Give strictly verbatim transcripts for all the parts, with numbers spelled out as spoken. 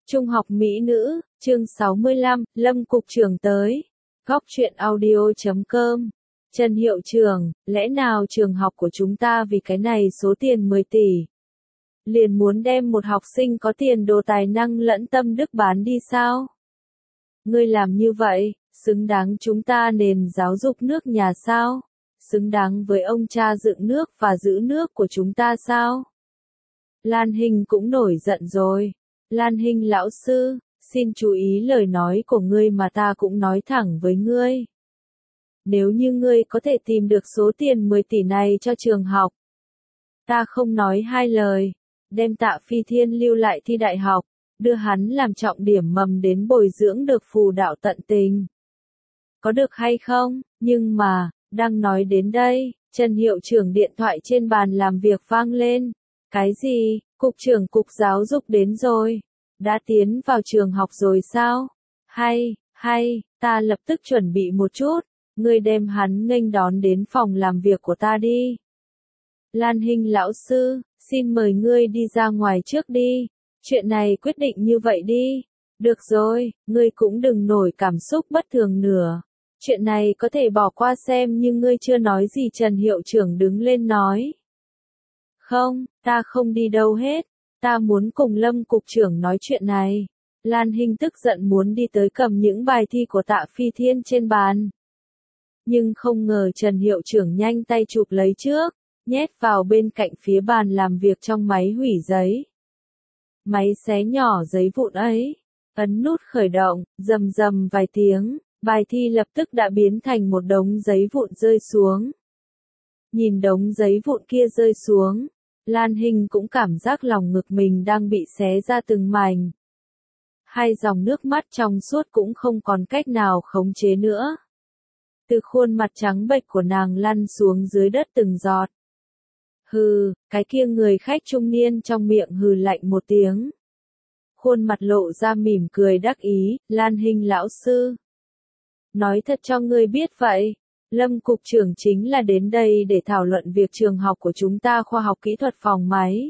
Trung học mỹ nữ, chương sáu mươi lăm, Lâm Cục trưởng tới. Góc truyện audio chấm com. Trần hiệu trưởng, lẽ nào trường học của chúng ta vì cái này số tiền mười tỷ. Liền muốn đem một học sinh có tiền đồ tài năng lẫn tâm đức bán đi sao? Ngươi làm như vậy, xứng đáng chúng ta nền giáo dục nước nhà sao? Xứng đáng với ông cha dựng nước và giữ nước của chúng ta sao? Lan Hinh cũng nổi giận rồi. Lan Hinh lão sư, xin chú ý lời nói của ngươi mà ta cũng nói thẳng với ngươi. Nếu như ngươi có thể tìm được số tiền mười tỷ này cho trường học, ta không nói hai lời, đem Tạ Phi Thiên lưu lại thi đại học, đưa hắn làm trọng điểm mầm đến bồi dưỡng được phù đạo tận tình. Có được hay không? Nhưng mà, đang nói đến đây, Trần hiệu trưởng điện thoại trên bàn làm việc vang lên. Cái gì? Cục trưởng cục giáo dục đến rồi. Đã tiến vào trường học rồi sao? Hay, hay, ta lập tức chuẩn bị một chút. Ngươi đem hắn nghênh đón đến phòng làm việc của ta đi. Lan Hinh lão sư, xin mời ngươi đi ra ngoài trước đi. Chuyện này quyết định như vậy đi. Được rồi, ngươi cũng đừng nổi cảm xúc bất thường nữa. Chuyện này có thể bỏ qua xem nhưng ngươi chưa nói gì. Trần hiệu trưởng đứng lên nói. Không, ta không đi đâu hết. Ta muốn cùng Lâm cục trưởng nói chuyện này. Lan Hinh tức giận muốn đi tới cầm những bài thi của Tạ Phi Thiên trên bàn. Nhưng không ngờ Trần hiệu trưởng nhanh tay chụp lấy trước, nhét vào bên cạnh phía bàn làm việc trong máy hủy giấy. Máy xé nhỏ giấy vụn ấy, ấn nút khởi động, rầm rầm vài tiếng, bài thi lập tức đã biến thành một đống giấy vụn rơi xuống. Nhìn đống giấy vụn kia rơi xuống, Lan Hinh cũng cảm giác lòng ngực mình đang bị xé ra từng mảnh. Hai dòng nước mắt trong suốt cũng không còn cách nào khống chế nữa. Từ khuôn mặt trắng bệch của nàng lăn xuống dưới đất từng giọt. Hừ, cái kia người khách trung niên trong miệng hừ lạnh một tiếng. Khuôn mặt lộ ra mỉm cười đắc ý, Lan Hinh lão sư. Nói thật cho ngươi biết vậy. Lâm cục trưởng chính là đến đây để thảo luận việc trường học của chúng ta khoa học kỹ thuật phòng máy.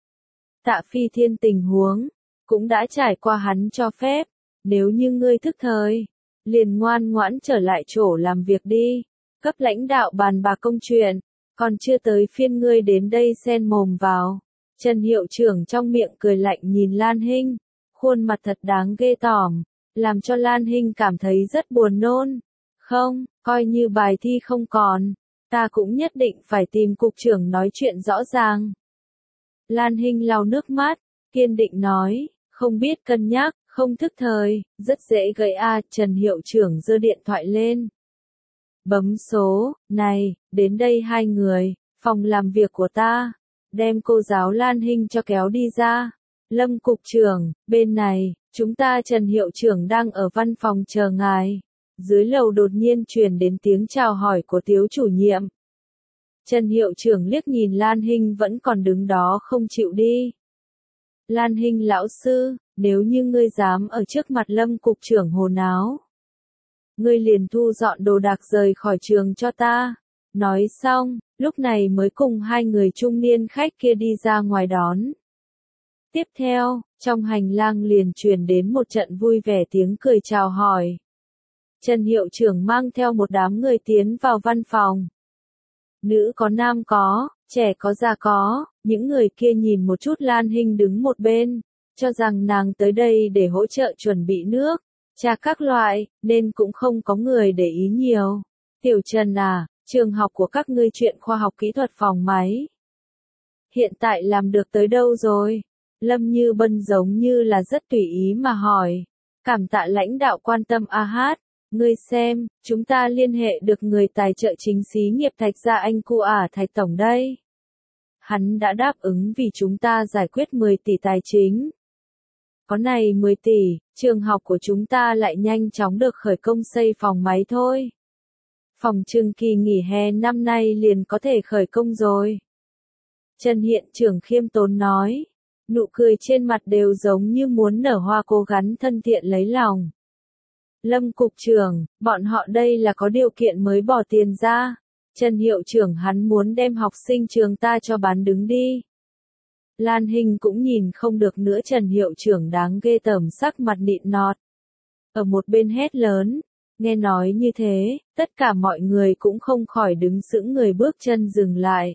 Tạ Phi Thiên tình huống, cũng đã trải qua hắn cho phép, nếu như ngươi thức thời, liền ngoan ngoãn trở lại chỗ làm việc đi, cấp lãnh đạo bàn bạc công chuyện, còn chưa tới phiên ngươi đến đây xen mồm vào. Trần hiệu trưởng trong miệng cười lạnh nhìn Lan Hinh, khuôn mặt thật đáng ghê tởm, làm cho Lan Hinh cảm thấy rất buồn nôn. Không, coi như bài thi không còn, ta cũng nhất định phải tìm cục trưởng nói chuyện rõ ràng. Lan Hinh lau nước mắt, kiên định nói, không biết cân nhắc, không thức thời, rất dễ gây a. Trần hiệu trưởng giơ điện thoại lên. Bấm số, này, đến đây hai người, phòng làm việc của ta, đem cô giáo Lan Hinh cho kéo đi ra. Lâm cục trưởng, bên này, chúng ta Trần hiệu trưởng đang ở văn phòng chờ ngài. Dưới lầu đột nhiên truyền đến tiếng chào hỏi của Tiếu chủ nhiệm. Trần hiệu trưởng liếc nhìn Lan Hinh vẫn còn đứng đó không chịu đi. Lan Hinh lão sư, nếu như ngươi dám ở trước mặt Lâm cục trưởng hồ náo, ngươi liền thu dọn đồ đạc rời khỏi trường cho ta. Nói xong, lúc này mới cùng hai người trung niên khách kia đi ra ngoài đón. Tiếp theo, trong hành lang liền truyền đến một trận vui vẻ tiếng cười chào hỏi. Trần hiệu trưởng mang theo một đám người tiến vào văn phòng. Nữ có nam có, trẻ có già có, những người kia nhìn một chút Lan Hinh đứng một bên, cho rằng nàng tới đây để hỗ trợ chuẩn bị nước, trà các loại, nên cũng không có người để ý nhiều. Tiểu Trần à, trường học của các ngươi chuyện khoa học kỹ thuật phòng máy. Hiện tại làm được tới đâu rồi? Lâm Như Bân giống như là rất tùy ý mà hỏi. Cảm tạ lãnh đạo quan tâm a hát. Ngươi xem, chúng ta liên hệ được người tài trợ chính xí nghiệp Thạch Gia Anh Cu ả Thạch Tổng đây. Hắn đã đáp ứng vì chúng ta giải quyết mười tỷ tài chính. Có này mười tỷ, trường học của chúng ta lại nhanh chóng được khởi công xây phòng máy thôi. Phòng trưng kỳ nghỉ hè năm nay liền có thể khởi công rồi. Trần hiện trưởng khiêm tốn nói, nụ cười trên mặt đều giống như muốn nở hoa cố gắng thân thiện lấy lòng. Lâm cục trưởng, bọn họ đây là có điều kiện mới bỏ tiền ra. Trần hiệu trưởng hắn muốn đem học sinh trường ta cho bán đứng đi. Lan Hinh cũng nhìn không được nữa, Trần hiệu trưởng đáng ghê tởm, sắc mặt nịn nọt. Ở một bên hét lớn, nghe nói như thế, tất cả mọi người cũng không khỏi đứng sững người, bước chân dừng lại.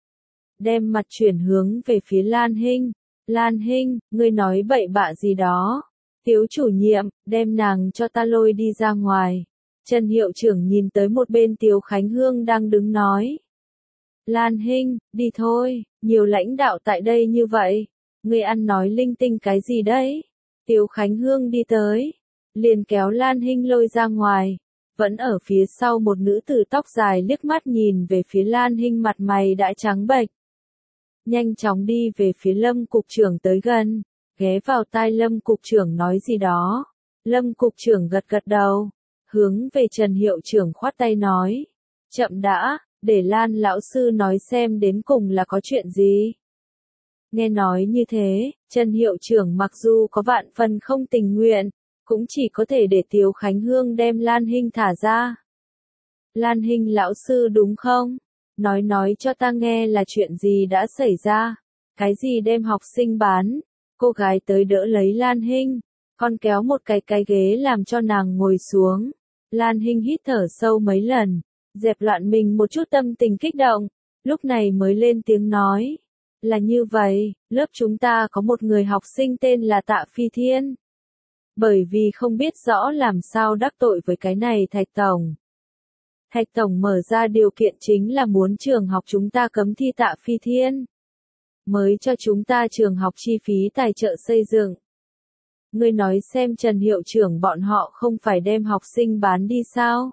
Đem mặt chuyển hướng về phía Lan Hinh. Lan Hinh, ngươi nói bậy bạ gì đó? Tiếu chủ nhiệm, đem nàng cho ta lôi đi ra ngoài. Trần hiệu trưởng nhìn tới một bên Tiếu Khánh Hương đang đứng nói. Lan Hinh, đi thôi, nhiều lãnh đạo tại đây như vậy. Ngươi ăn nói linh tinh cái gì đấy? Tiếu Khánh Hương đi tới, liền kéo Lan Hinh lôi ra ngoài. Vẫn ở phía sau một nữ tử tóc dài liếc mắt nhìn về phía Lan Hinh, mặt mày đã trắng bệch. Nhanh chóng đi về phía Lâm cục trưởng tới gần, ghé vào tai Lâm cục trưởng nói gì đó. Lâm cục trưởng gật gật đầu, hướng về Trần hiệu trưởng khoát tay nói. Chậm đã, để Lan lão sư nói xem đến cùng là có chuyện gì. Nghe nói như thế, Trần hiệu trưởng mặc dù có vạn phần không tình nguyện, cũng chỉ có thể để Tiếu Khánh Hương đem Lan Hinh thả ra. Lan Hinh lão sư đúng không? Nói nói cho ta nghe là chuyện gì đã xảy ra, cái gì đem học sinh bán. Cô gái tới đỡ lấy Lan Hinh, còn kéo một cái cái ghế làm cho nàng ngồi xuống. Lan Hinh hít thở sâu mấy lần, dẹp loạn mình một chút tâm tình kích động, lúc này mới lên tiếng nói. Là như vậy, lớp chúng ta có một người học sinh tên là Tạ Phi Thiên. Bởi vì không biết rõ làm sao đắc tội với cái này Thạch Tổng. Thạch Tổng mở ra điều kiện chính là muốn trường học chúng ta cấm thi Tạ Phi Thiên. Mới cho chúng ta trường học chi phí tài trợ xây dựng. Ngươi nói xem Trần hiệu trưởng bọn họ không phải đem học sinh bán đi sao?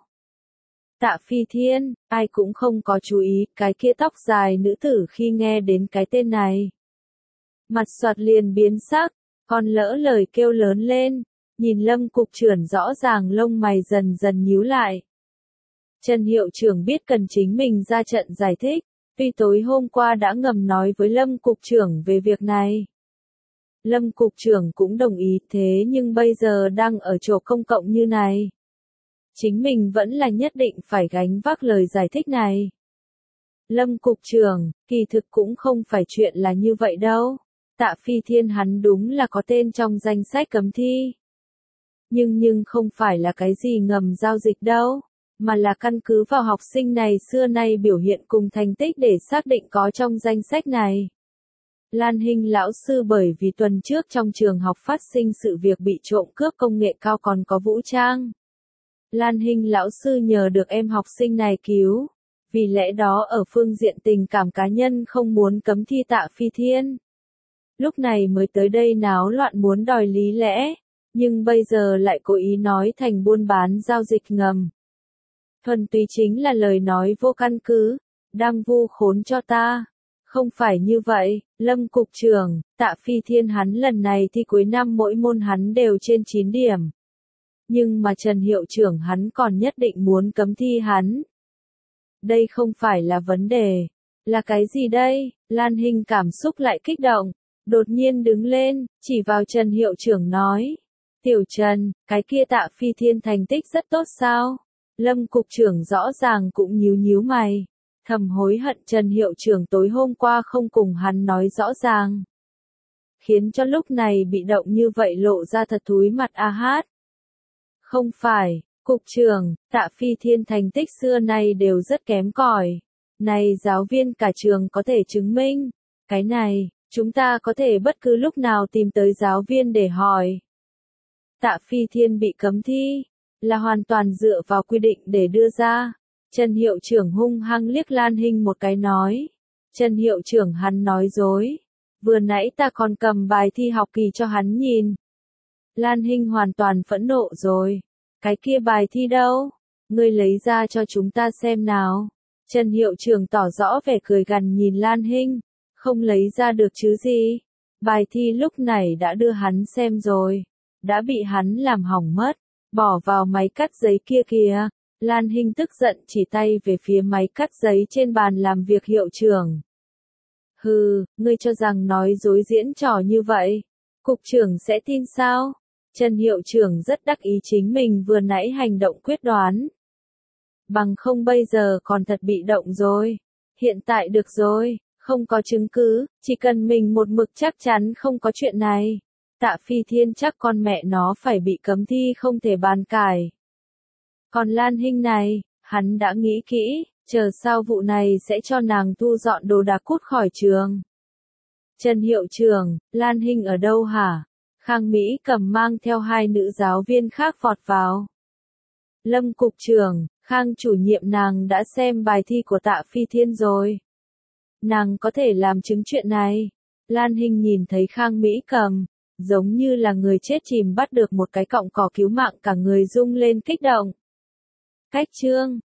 Tạ Phi Thiên, ai cũng không có chú ý, cái kia tóc dài nữ tử khi nghe đến cái tên này. Mặt xoạt liền biến sắc, còn lỡ lời kêu lớn lên, nhìn Lâm cục trưởng rõ ràng lông mày dần dần nhíu lại. Trần hiệu trưởng biết cần chính mình ra trận giải thích, tuy tối hôm qua đã ngầm nói với Lâm cục trưởng về việc này. Lâm cục trưởng cũng đồng ý, thế nhưng bây giờ đang ở chỗ công cộng như này. Chính mình vẫn là nhất định phải gánh vác lời giải thích này. Lâm cục trưởng, kỳ thực cũng không phải chuyện là như vậy đâu. Tạ Phi Thiên hắn đúng là có tên trong danh sách cấm thi. Nhưng nhưng không phải là cái gì ngầm giao dịch đâu, mà là căn cứ vào học sinh này xưa nay biểu hiện cùng thành tích để xác định có trong danh sách này. Lan Hinh lão sư bởi vì tuần trước trong trường học phát sinh sự việc bị trộm cướp công nghệ cao còn có vũ trang. Lan Hinh lão sư nhờ được em học sinh này cứu, vì lẽ đó ở phương diện tình cảm cá nhân không muốn cấm thi Tạ Phi Thiên. Lúc này mới tới đây náo loạn muốn đòi lý lẽ, nhưng bây giờ lại cố ý nói thành buôn bán giao dịch ngầm. Thuần túy chính là lời nói vô căn cứ, đang vu khốn cho ta. Không phải như vậy, Lâm cục trưởng, Tạ Phi Thiên hắn lần này thi cuối năm mỗi môn hắn đều trên chín điểm. Nhưng mà Trần hiệu trưởng hắn còn nhất định muốn cấm thi hắn. Đây không phải là vấn đề. Là cái gì đây? Lan Hinh cảm xúc lại kích động, đột nhiên đứng lên, chỉ vào Trần hiệu trưởng nói. Tiểu Trần, cái kia Tạ Phi Thiên thành tích rất tốt sao? Lâm cục trưởng rõ ràng cũng nhíu nhíu mày. Thầm hối hận Trần hiệu trưởng tối hôm qua không cùng hắn nói rõ ràng. Khiến cho lúc này bị động như vậy lộ ra thật thúi mặt a hát. Không phải, cục trưởng, Tạ Phi Thiên thành tích xưa nay đều rất kém cỏi. Này giáo viên cả trường có thể chứng minh. Cái này, chúng ta có thể bất cứ lúc nào tìm tới giáo viên để hỏi. Tạ Phi Thiên bị cấm thi, là hoàn toàn dựa vào quy định để đưa ra. Trần hiệu trưởng hung hăng liếc Lan Hinh một cái nói. Trần hiệu trưởng hắn nói dối. Vừa nãy ta còn cầm bài thi học kỳ cho hắn nhìn. Lan Hinh hoàn toàn phẫn nộ rồi. Cái kia bài thi đâu? Ngươi lấy ra cho chúng ta xem nào. Trần hiệu trưởng tỏ rõ vẻ cười gằn nhìn Lan Hinh. Không lấy ra được chứ gì. Bài thi lúc này đã đưa hắn xem rồi. Đã bị hắn làm hỏng mất. Bỏ vào máy cắt giấy kia kìa. Lan Hinh tức giận chỉ tay về phía máy cắt giấy trên bàn làm việc hiệu trưởng. Hừ, ngươi cho rằng nói dối diễn trò như vậy, cục trưởng sẽ tin sao? Trần hiệu trưởng rất đắc ý chính mình vừa nãy hành động quyết đoán. Bằng không bây giờ còn thật bị động rồi. Hiện tại được rồi, Không có chứng cứ, chỉ cần mình một mực chắc chắn không có chuyện này. Tạ Phi Thiên chắc con mẹ nó phải bị cấm thi không thể bàn cãi. Còn Lan Hinh này, hắn đã nghĩ kỹ, chờ sau vụ này sẽ cho nàng thu dọn đồ đạc cút khỏi trường. Trần hiệu trưởng, Lan Hinh ở đâu hả? Khang Mỹ cầm mang theo hai nữ giáo viên khác vọt vào. Lâm cục trưởng, Khang chủ nhiệm nàng đã xem bài thi của Tạ Phi Thiên rồi. Nàng có thể làm chứng chuyện này. Lan Hinh nhìn thấy Khang Mỹ cầm, giống như là người chết chìm bắt được một cái cọng cỏ cứu mạng, cả người rung lên kích động. Cách chương